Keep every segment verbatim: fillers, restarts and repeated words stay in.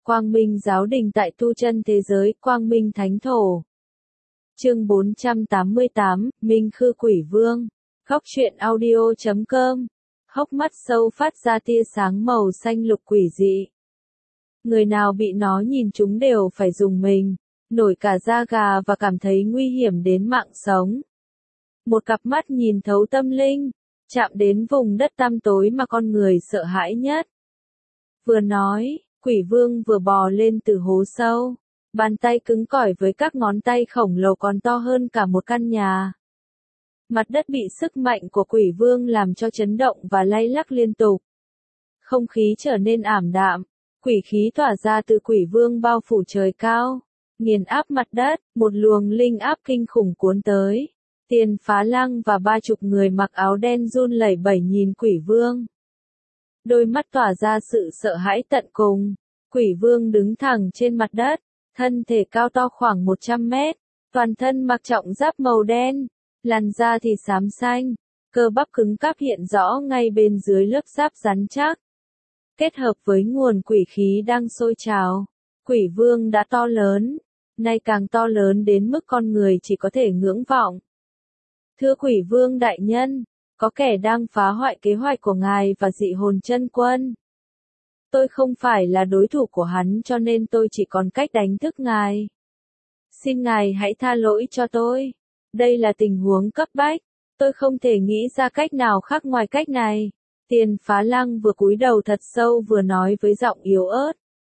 Quang Minh Giáo Đình tại tu chân thế giới, Quang Minh Thánh Thổ. Chương bốn trăm tám mươi tám, Minh Khư Quỷ Vương. Góc truyện audio chấm com. Hốc mắt sâu phát ra tia sáng màu xanh lục quỷ dị. Người nào bị nó nhìn chúng đều phải dùng mình, nổi cả da gà và cảm thấy nguy hiểm đến mạng sống. Một cặp mắt nhìn thấu tâm linh, chạm đến vùng đất tăm tối mà con người sợ hãi nhất. Vừa nói, quỷ vương vừa bò lên từ hố sâu, bàn tay cứng cỏi với các ngón tay khổng lồ còn to hơn cả một căn nhà. Mặt đất bị sức mạnh của quỷ vương làm cho chấn động và lay lắc liên tục. Không khí trở nên ảm đạm, quỷ khí tỏa ra từ quỷ vương bao phủ trời cao, nghiền áp mặt đất, một luồng linh áp kinh khủng cuốn tới. Tiền Phá Lăng và ba chục người mặc áo đen run lẩy bẩy nhìn quỷ vương. Đôi mắt tỏa ra sự sợ hãi tận cùng. Quỷ vương đứng thẳng trên mặt đất, thân thể cao to khoảng một trăm mét, toàn thân mặc trọng giáp màu đen, làn da thì xám xanh, cơ bắp cứng cáp hiện rõ ngay bên dưới lớp giáp rắn chắc. Kết hợp với nguồn quỷ khí đang sôi trào, quỷ vương đã to lớn, nay càng to lớn đến mức con người chỉ có thể ngưỡng vọng. Thưa quỷ vương đại nhân, có kẻ đang phá hoại kế hoạch của ngài và dị hồn chân quân. Tôi không phải là đối thủ của hắn cho nên tôi chỉ còn cách đánh thức ngài. Xin ngài hãy tha lỗi cho tôi. Đây là tình huống cấp bách. Tôi không thể nghĩ ra cách nào khác ngoài cách này. Tiền Phá Lăng vừa cúi đầu thật sâu vừa nói với giọng yếu ớt.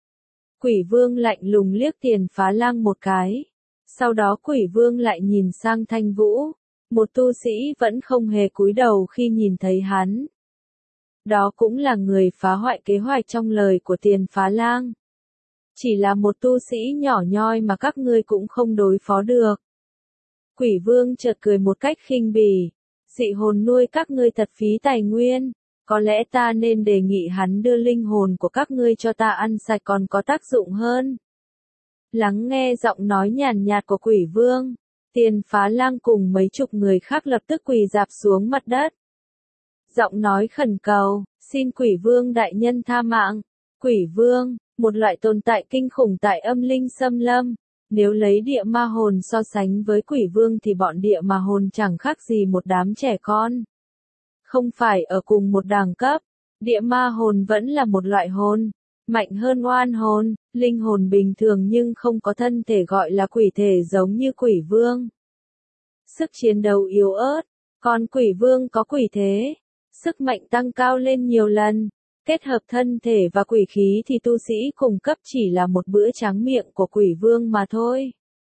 Quỷ vương lạnh lùng liếc Tiền Phá Lăng một cái. Sau đó quỷ vương lại nhìn sang Thanh Vũ. Một tu sĩ vẫn không hề cúi đầu khi nhìn thấy hắn. Đó cũng là người phá hoại kế hoạch trong lời của Tiền Phá Lang. Chỉ là một tu sĩ nhỏ nhoi mà các ngươi cũng không đối phó được. Quỷ vương chợt cười một cách khinh bỉ. Dị hồn nuôi các ngươi thật phí tài nguyên. Có lẽ ta nên đề nghị hắn đưa linh hồn của các ngươi cho ta ăn sạch còn có tác dụng hơn. Lắng nghe giọng nói nhàn nhạt của quỷ vương. Tiền Phá Lang cùng mấy chục người khác lập tức quỳ rạp xuống mặt đất. Giọng nói khẩn cầu, xin quỷ vương đại nhân tha mạng. Quỷ vương, một loại tồn tại kinh khủng tại âm linh xâm lâm. Nếu lấy địa ma hồn so sánh với quỷ vương thì bọn địa ma hồn chẳng khác gì một đám trẻ con. Không phải ở cùng một đẳng cấp, địa ma hồn vẫn là một loại hồn, mạnh hơn oan hồn, linh hồn bình thường nhưng không có thân thể gọi là quỷ thể giống như quỷ vương. Sức chiến đấu yếu ớt, còn quỷ vương có quỷ thế. Sức mạnh tăng cao lên nhiều lần, kết hợp thân thể và quỷ khí thì tu sĩ cùng cấp chỉ là một bữa tráng miệng của quỷ vương mà thôi.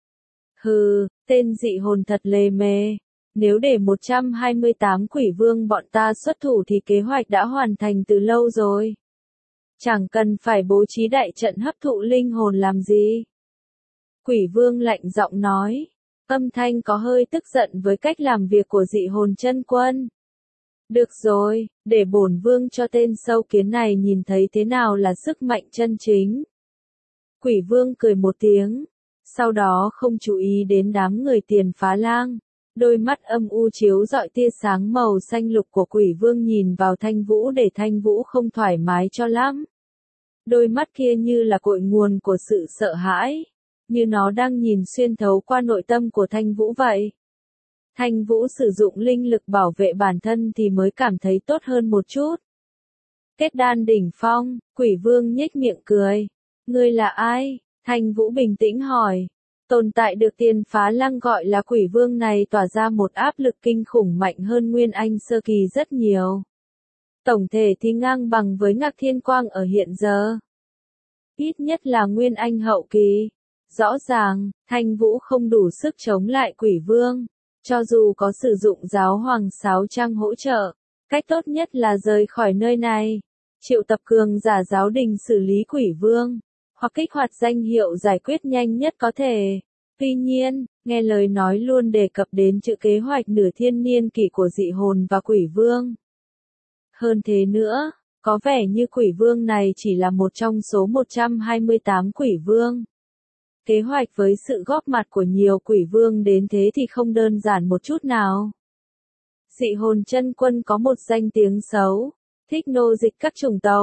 Hừ, tên dị hồn thật lề mề. Nếu để một trăm hai mươi tám quỷ vương bọn ta xuất thủ thì kế hoạch đã hoàn thành từ lâu rồi. Chẳng cần phải bố trí đại trận hấp thụ linh hồn làm gì. Quỷ vương lạnh giọng nói, âm thanh có hơi tức giận với cách làm việc của dị hồn chân quân. Được rồi, để bổn vương cho tên sâu kiến này nhìn thấy thế nào là sức mạnh chân chính. Quỷ vương cười một tiếng, sau đó không chú ý đến đám người Tiền Phá Lang. Đôi mắt âm u chiếu rọi tia sáng màu xanh lục của quỷ vương nhìn vào Thanh Vũ để Thanh Vũ không thoải mái cho lắm. Đôi mắt kia như là cội nguồn của sự sợ hãi, như nó đang nhìn xuyên thấu qua nội tâm của Thanh Vũ vậy. Thanh Vũ sử dụng linh lực bảo vệ bản thân thì mới cảm thấy tốt hơn một chút. Kết đan đỉnh phong, quỷ vương nhếch miệng cười. Ngươi là ai? Thanh Vũ bình tĩnh hỏi. Tồn tại được Tiền Phá Lăng gọi là quỷ vương này tỏa ra một áp lực kinh khủng mạnh hơn Nguyên Anh sơ kỳ rất nhiều. Tổng thể thì ngang bằng với Ngạc Thiên Quang ở hiện giờ. Ít nhất là Nguyên Anh hậu kỳ. Rõ ràng, Thanh Vũ không đủ sức chống lại quỷ vương. Cho dù có sử dụng giáo hoàng sáo trang hỗ trợ, cách tốt nhất là rời khỏi nơi này. Triệu tập cường giả giáo đình xử lý quỷ vương, hoặc kích hoạt danh hiệu giải quyết nhanh nhất có thể. Tuy nhiên, nghe lời nói luôn đề cập đến chữ kế hoạch nửa thiên niên kỷ của dị hồn và quỷ vương. Hơn thế nữa, có vẻ như quỷ vương này chỉ là một trong số một trăm hai mươi tám quỷ vương. Kế hoạch với sự góp mặt của nhiều quỷ vương đến thế thì không đơn giản một chút nào. Dị hồn chân quân có một danh tiếng xấu, thích nô dịch các chủng tộc.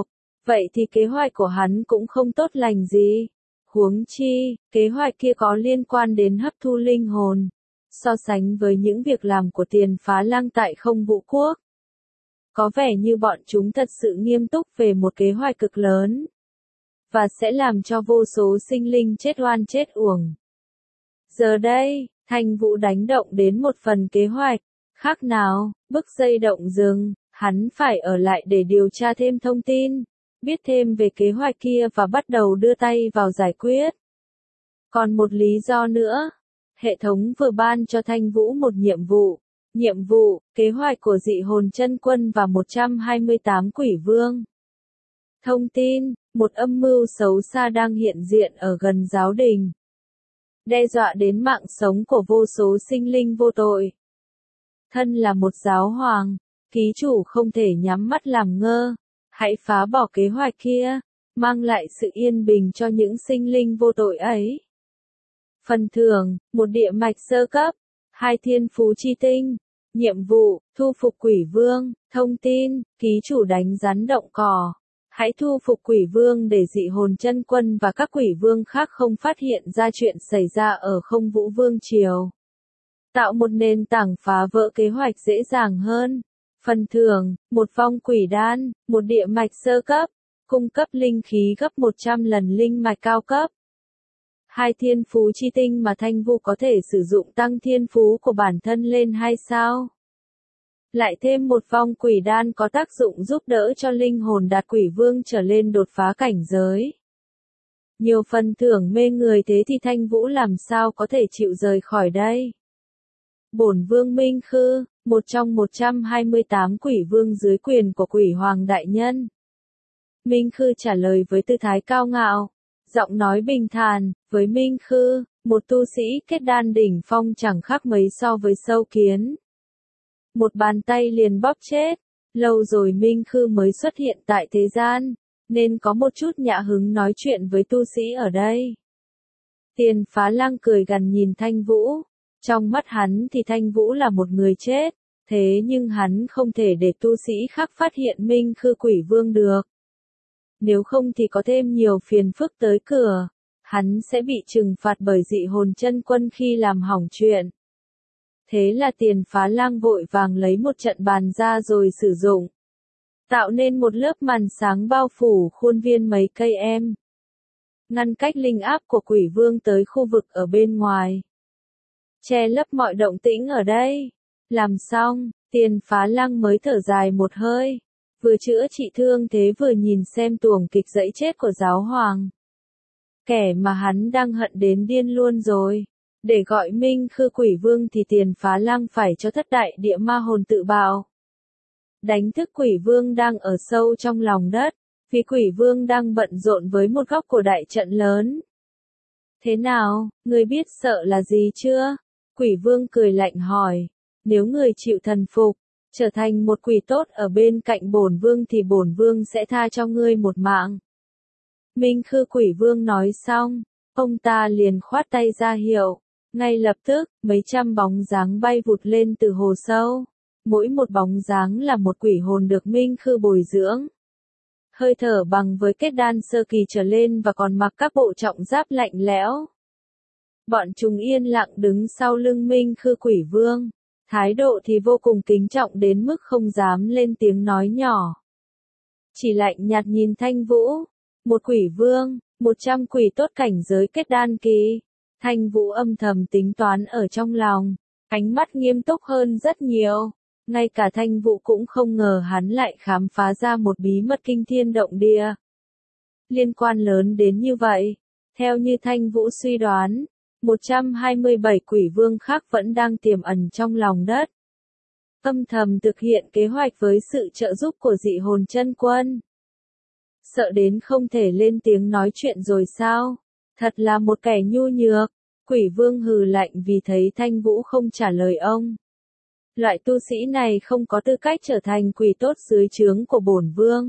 vậy thì kế hoạch của hắn cũng không tốt lành gì. Huống chi, kế hoạch kia có liên quan đến hấp thu linh hồn. So sánh với những việc làm của Tiền Phá Lăng tại Không Vũ Quốc, có vẻ như bọn chúng thật sự nghiêm túc về một kế hoạch cực lớn, và sẽ làm cho vô số sinh linh chết oan chết uổng. Giờ đây, Thanh Vũ đánh động đến một phần kế hoạch, khác nào, bức dây động rừng, hắn phải ở lại để điều tra thêm thông tin, biết thêm về kế hoạch kia và bắt đầu đưa tay vào giải quyết. Còn một lý do nữa, hệ thống vừa ban cho Thanh Vũ một nhiệm vụ. Nhiệm vụ, kế hoạch của dị hồn chân quân và một trăm hai mươi tám quỷ vương. Thông tin, một âm mưu xấu xa đang hiện diện ở gần giáo đình, đe dọa đến mạng sống của vô số sinh linh vô tội. Thân là một giáo hoàng, ký chủ không thể nhắm mắt làm ngơ, hãy phá bỏ kế hoạch kia, mang lại sự yên bình cho những sinh linh vô tội ấy. Phần thưởng, một địa mạch sơ cấp, hai thiên phú chi tinh. Nhiệm vụ, thu phục quỷ vương. Thông tin, ký chủ đánh rắn động cỏ. Hãy thu phục quỷ vương để dị hồn chân quân và các quỷ vương khác không phát hiện ra chuyện xảy ra ở Không Vũ Vương Triều. Tạo một nền tảng phá vỡ kế hoạch dễ dàng hơn. Phần thưởng, một vong quỷ đan, một địa mạch sơ cấp, cung cấp linh khí gấp một trăm lần linh mạch cao cấp. Hai thiên phú chi tinh mà Thanh Vũ có thể sử dụng tăng thiên phú của bản thân lên hai sao. Lại thêm một vong quỷ đan có tác dụng giúp đỡ cho linh hồn đạt quỷ vương trở lên đột phá cảnh giới. Nhiều phần thưởng mê người thế thì Thanh Vũ làm sao có thể chịu rời khỏi đây. Bổn vương Minh Khư, một trong một trăm hai mươi tám quỷ vương dưới quyền của quỷ hoàng đại nhân. Minh Khư trả lời với tư thái cao ngạo. Giọng nói bình thản, với Minh Khư, một tu sĩ kết đan đỉnh phong chẳng khác mấy so với sâu kiến. Một bàn tay liền bóp chết, lâu rồi Minh Khư mới xuất hiện tại thế gian, nên có một chút nhã hứng nói chuyện với tu sĩ ở đây. Tiền Phá Lăng cười gằn nhìn Thanh Vũ, trong mắt hắn thì Thanh Vũ là một người chết, thế nhưng hắn không thể để tu sĩ khác phát hiện Minh Khư quỷ vương được. Nếu không thì có thêm nhiều phiền phức tới cửa, hắn sẽ bị trừng phạt bởi dị hồn chân quân khi làm hỏng chuyện. Thế là Tiền Phá Lăng vội vàng lấy một trận bàn ra rồi sử dụng, tạo nên một lớp màn sáng bao phủ khuôn viên mấy cây em, ngăn cách linh áp của quỷ vương tới khu vực ở bên ngoài, che lấp mọi động tĩnh ở đây. Làm xong, Tiền Phá Lăng mới thở dài một hơi, vừa chữa trị thương thế vừa nhìn xem tuồng kịch dẫy chết của giáo hoàng. Kẻ mà hắn đang hận đến điên luôn rồi. Để gọi Minh Khư quỷ vương thì Tiền Phá Lăng phải cho thất đại địa ma hồn tự bạo. Đánh thức quỷ vương đang ở sâu trong lòng đất, vì quỷ vương đang bận rộn với một góc của đại trận lớn. Thế nào, người biết sợ là gì chưa? Quỷ vương cười lạnh hỏi. Nếu người chịu thần phục, trở thành một quỷ tốt ở bên cạnh bổn vương thì bổn vương sẽ tha cho ngươi một mạng. Minh Khư quỷ vương nói xong, ông ta liền khoát tay ra hiệu. Ngay lập tức, mấy trăm bóng dáng bay vụt lên từ hồ sâu. Mỗi một bóng dáng là một quỷ hồn được Minh Khư bồi dưỡng. Hơi thở bằng với kết đan sơ kỳ trở lên và còn mặc các bộ trọng giáp lạnh lẽo. Bọn chúng yên lặng đứng sau lưng Minh Khư quỷ vương. Thái độ thì vô cùng kính trọng đến mức không dám lên tiếng nói nhỏ. Chỉ lạnh nhạt nhìn Thanh Vũ. Một quỷ vương, một trăm quỷ tốt cảnh giới kết đan kỳ. Thanh Vũ âm thầm tính toán ở trong lòng, ánh mắt nghiêm túc hơn rất nhiều. Ngay cả Thanh Vũ cũng không ngờ hắn lại khám phá ra một bí mật kinh thiên động địa. Liên quan lớn đến như vậy, theo như Thanh Vũ suy đoán, một trăm hai mươi bảy quỷ vương khác vẫn đang tiềm ẩn trong lòng đất. Âm thầm thực hiện kế hoạch với sự trợ giúp của dị hồn chân quân. Sợ đến không thể lên tiếng nói chuyện rồi sao? Thật là một kẻ nhu nhược. Quỷ vương hừ lạnh vì thấy Thanh Vũ không trả lời ông. Loại tu sĩ này không có tư cách trở thành quỷ tốt dưới trướng của bổn vương.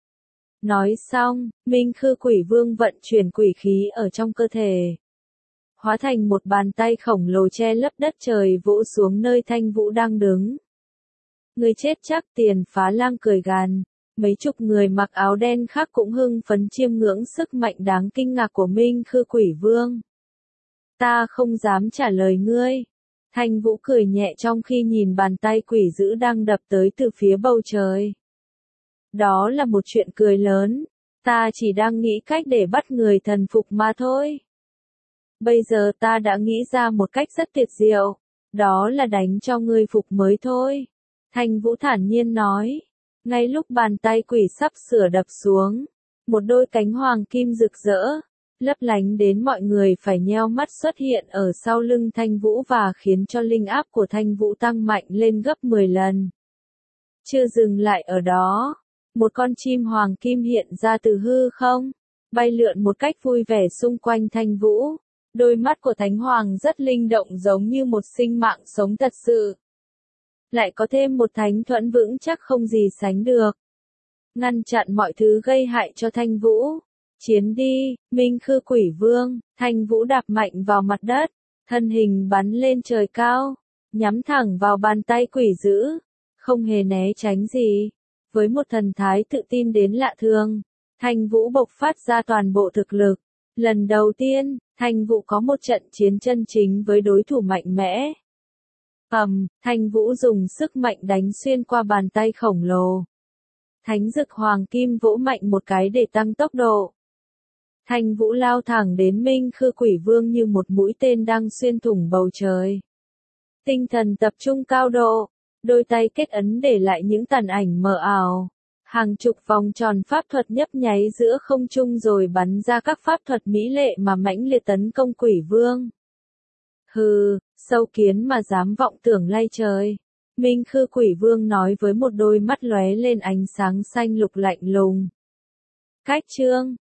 Nói xong, Minh Khư quỷ vương vận chuyển quỷ khí ở trong cơ thể. Hóa thành một bàn tay khổng lồ che lấp đất trời vỗ xuống nơi Thanh Vũ đang đứng. Người chết chắc. Tiền Phá Lăng cười gằn. Mấy chục người mặc áo đen khác cũng hưng phấn chiêm ngưỡng sức mạnh đáng kinh ngạc của Minh Khư Quỷ Vương. Ta không dám trả lời ngươi. Thanh Vũ cười nhẹ trong khi nhìn bàn tay quỷ dữ đang đập tới từ phía bầu trời. Đó là một chuyện cười lớn. Ta chỉ đang nghĩ cách để bắt người thần phục mà thôi. Bây giờ ta đã nghĩ ra một cách rất tuyệt diệu. Đó là đánh cho ngươi phục mới thôi. Thanh Vũ thản nhiên nói. Ngay lúc bàn tay quỷ sắp sửa đập xuống, một đôi cánh hoàng kim rực rỡ, lấp lánh đến mọi người phải nheo mắt xuất hiện ở sau lưng Thanh Vũ và khiến cho linh áp của Thanh Vũ tăng mạnh lên gấp mười lần. Chưa dừng lại ở đó, một con chim hoàng kim hiện ra từ hư không, bay lượn một cách vui vẻ xung quanh Thanh Vũ. Đôi mắt của Thánh Hoàng rất linh động giống như một sinh mạng sống thật sự. Lại có thêm một thánh thuẫn vững chắc không gì sánh được. Ngăn chặn mọi thứ gây hại cho Thanh Vũ. Chiến đi, Minh Khư Quỷ Vương. Thanh Vũ đạp mạnh vào mặt đất, thân hình bắn lên trời cao, nhắm thẳng vào bàn tay quỷ dữ, không hề né tránh gì. Với một thần thái tự tin đến lạ thường, Thanh Vũ bộc phát ra toàn bộ thực lực. Lần đầu tiên, Thanh Vũ có một trận chiến chân chính với đối thủ mạnh mẽ. Ầm, Thanh Vũ dùng sức mạnh đánh xuyên qua bàn tay khổng lồ. Thánh dực hoàng kim vỗ mạnh một cái để tăng tốc độ. Thanh Vũ lao thẳng đến Minh Khư Quỷ Vương như một mũi tên đang xuyên thủng bầu trời. Tinh thần tập trung cao độ, đôi tay kết ấn để lại những tàn ảnh mờ ảo. Hàng chục vòng tròn pháp thuật nhấp nháy giữa không trung rồi bắn ra các pháp thuật mỹ lệ mà mãnh liệt tấn công Quỷ Vương. Hừ, sâu kiến mà dám vọng tưởng lay trời. Minh Khư Quỷ Vương nói với một đôi mắt lóe lên ánh sáng xanh lục lạnh lùng. Cách chương